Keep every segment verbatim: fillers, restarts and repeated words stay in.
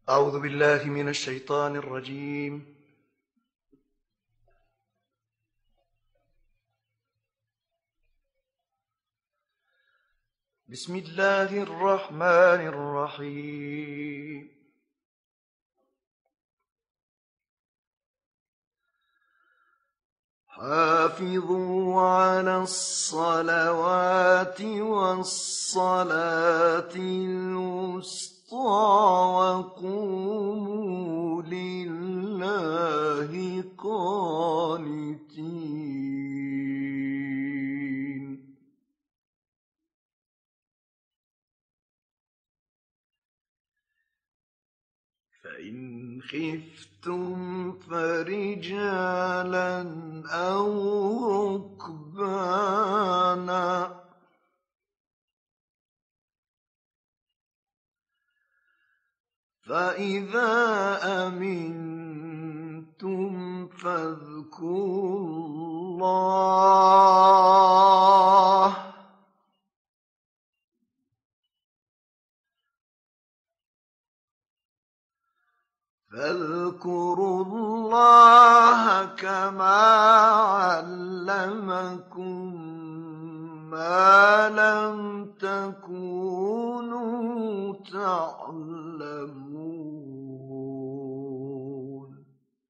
أعوذ بالله من الشيطان الرجيم. بسم الله الرحمن الرحيم. حافظوا على الصلوات والصلاة الوسطى وقوموا لله قانتين. فإن خفتم فرجالا أو ركبانا فإذا أمنتم فاذكروا الله فاذكروا الله كما علمكم ما لم تكونوا تعلمون.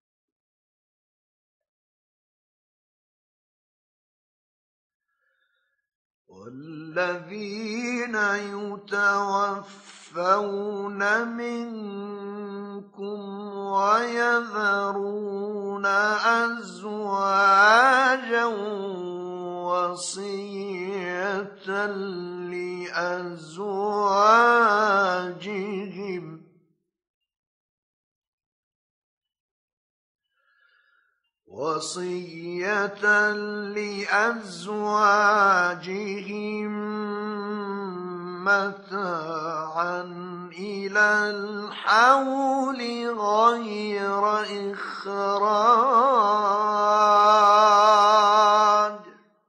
والذين يتوفون منكم ويذرون أزواجا وصية لأزواجهم وصية لأزواجهم متاعا إلى الحول غير إخراج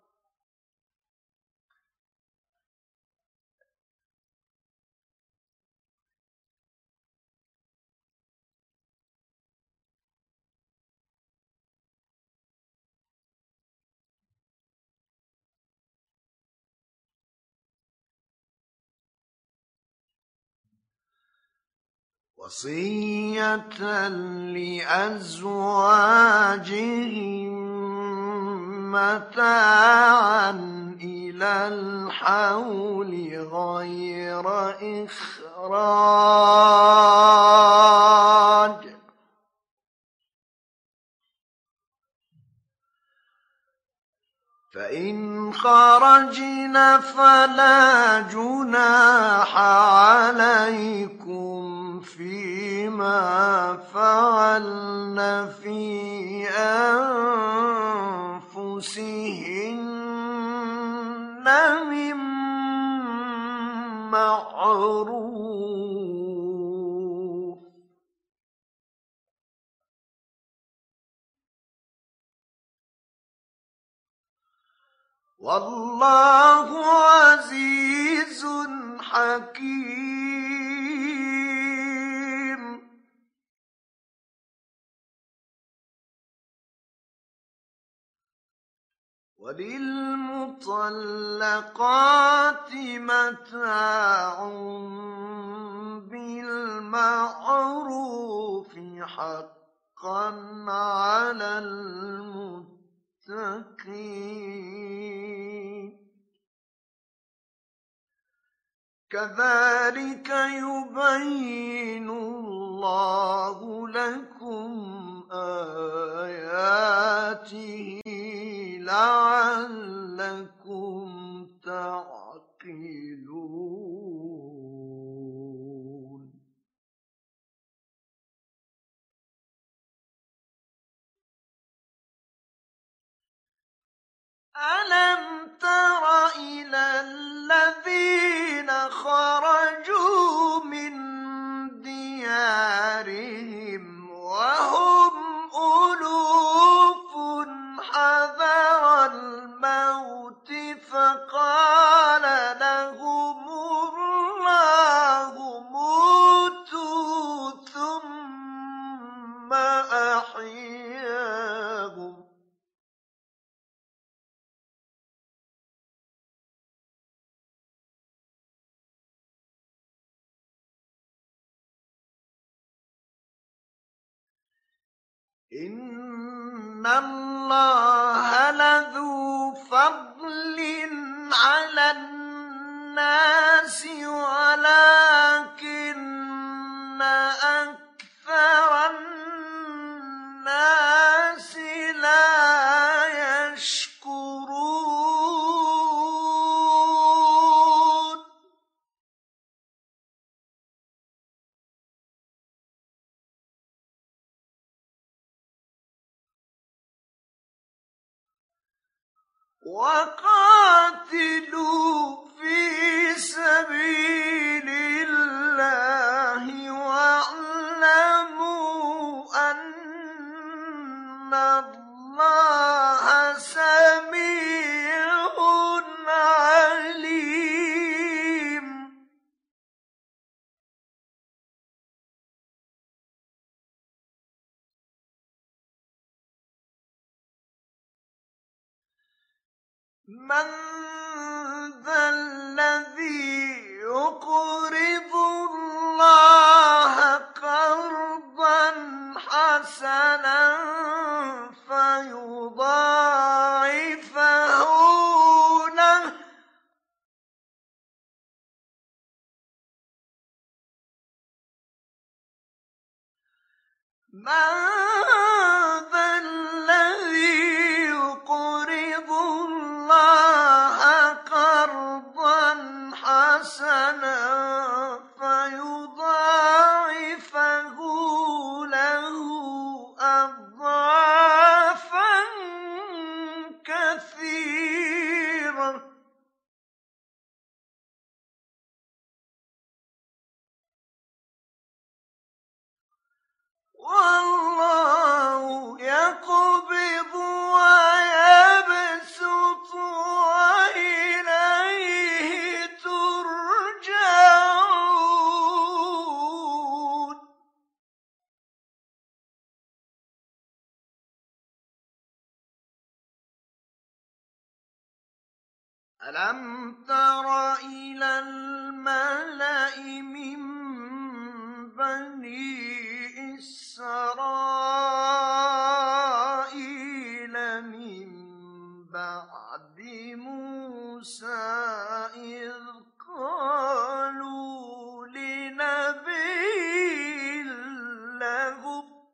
وصية لأزواجهم متاعا إلى الحول غير إخراج فإن خرجن فلا جناح عليكم فيما فعلن في أنفسهن من معروف والله عزيز حكيم. وللمطلقات متاع بالمعروف حقا على المتقين كذلك يبين الله لكم آياته لعلكم تعقلون. ألم تر إلى الذين خرجوا من ديارهم وهم ألوف حذر الموت فقال لهم الله موتوا إن الله لذو فضل على الناس ولكن أكثر الناس لا يشكرون. وقاتلوا في سبيل الله واعلموا أن الله سميع عليم. من ذا الذي يقرض الله قرضا حسنا فيضاعفه له من ذا الذي يقرض الله قرضا حسنا فيضاعفه له أضعافا كثيرة والله يقبض ويبسط وإليه ترجعون. ألم تر إلى الملأ من بني إسرائيل من بعد موسى إذ قالوا لنبي له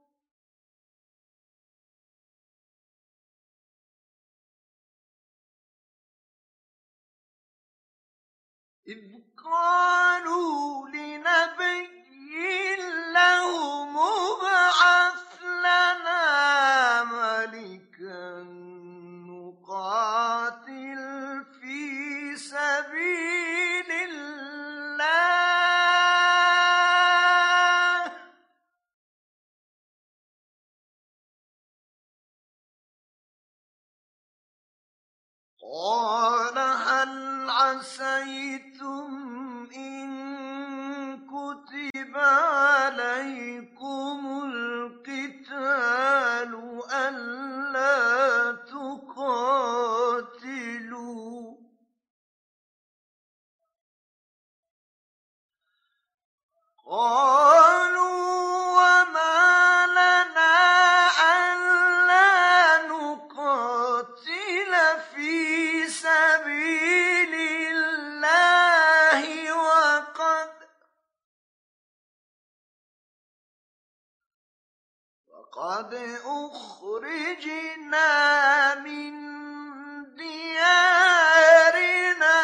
إذ قالوا لنبي لهم ابعث لنا ملكا نقاتل في سبيل الله قال هل عسيتم إن كتب عليكم القتال ألا تقاتلوا قالوا وما لنا ألا نقاتل في سبيل الله وقد وقد أخرجنا من ديارنا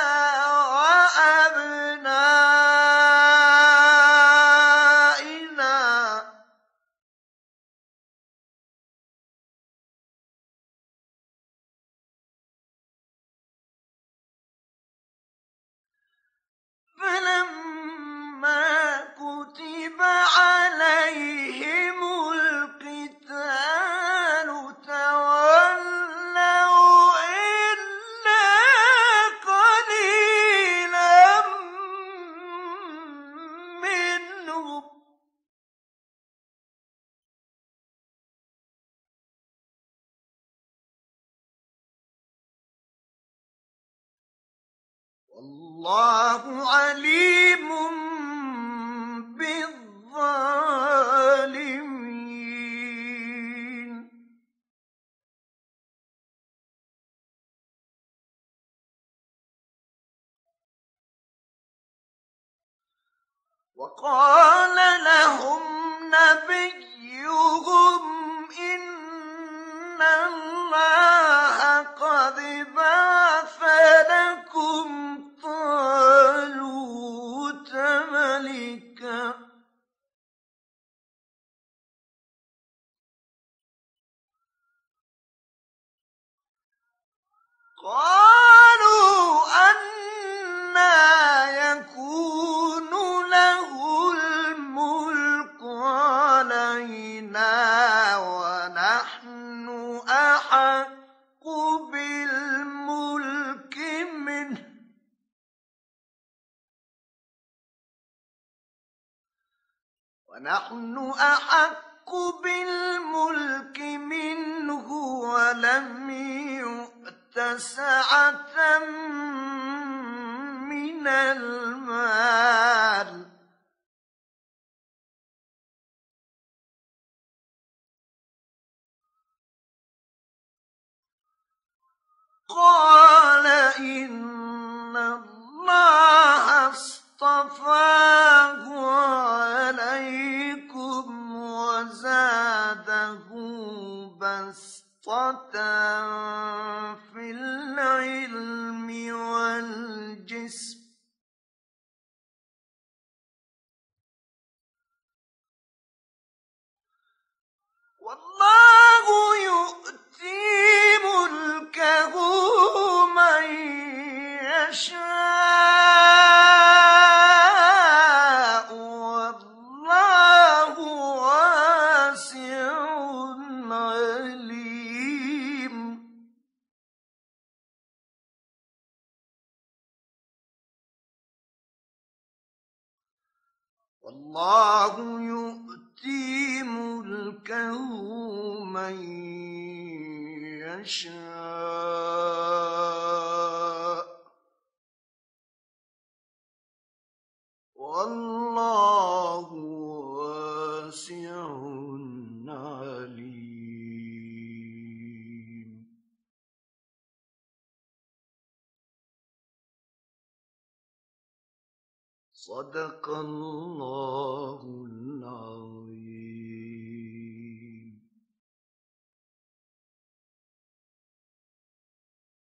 وأبنائنا فلما كتب عليهم القتال تولوا إلا قليلا منهم والله عليم بالظالمين. وقال لهم نبيهم إن الله قد بعث لكم طالوت ملكا قالوا أنى يكون له الملك علينا ونحن أحق بالملك منه ونحن أحق بالملك منه ولم يؤت سعة من المال قال إن الله اصطفاه عليكم وزاده بسطة في العلم والجسم والله يؤتي ملكه من يشاء والله واسع عليم والله يؤتي ملكه من يشاء والله واسع عليم. صدق الله